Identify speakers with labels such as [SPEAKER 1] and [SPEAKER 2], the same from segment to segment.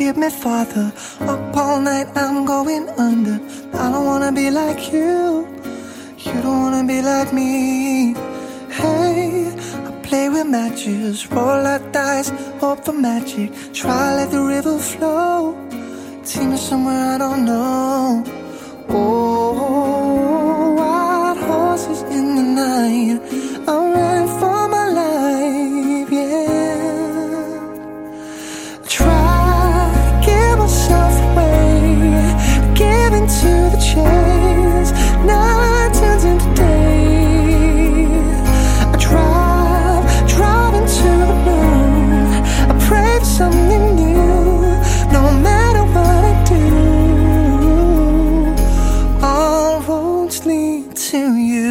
[SPEAKER 1] keep me farther. Up all night, I'm going under. I don't wanna be like you. You don't wanna be like me. Hey, I play with matches, roll out dice, hope for magic. Try let the river flow, take me somewhere I don't know. Oh, wild horses in the night, I'm running for my life, yeah. Try to give myself away, give into the chase. Night turns into day. I drive into the moon. I pray for something new. No matter what I do, all roads lead to you.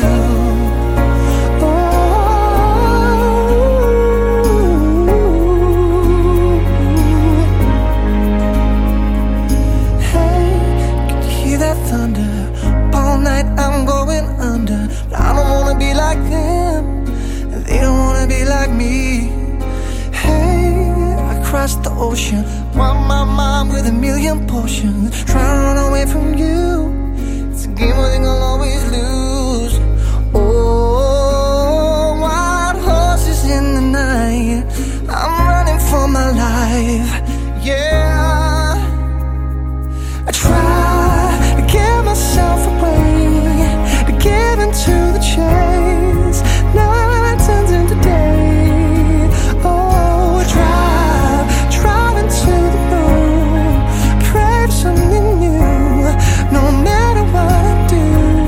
[SPEAKER 1] I'm going under, but I don't wanna be like them, and they don't wanna be like me. Hey, I crossed the ocean, wipe my mind with a million potions, try to run away from you. It's a game I think I'll always lose. Oh, wild horses in the night, I'm running for my life, yeah. I try to give myself away, to give into the chase. Night turns into day. Oh, drive into the moon. Pray for something new. No matter what I do,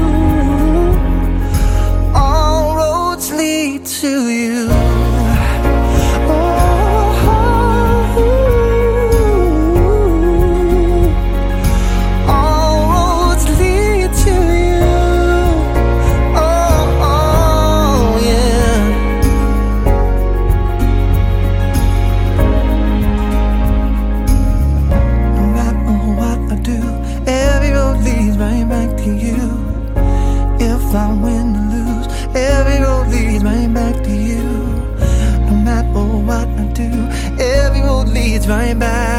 [SPEAKER 1] all roads lead to you. If I win or lose, every road leads right back to you. No matter what I do, every road leads right back.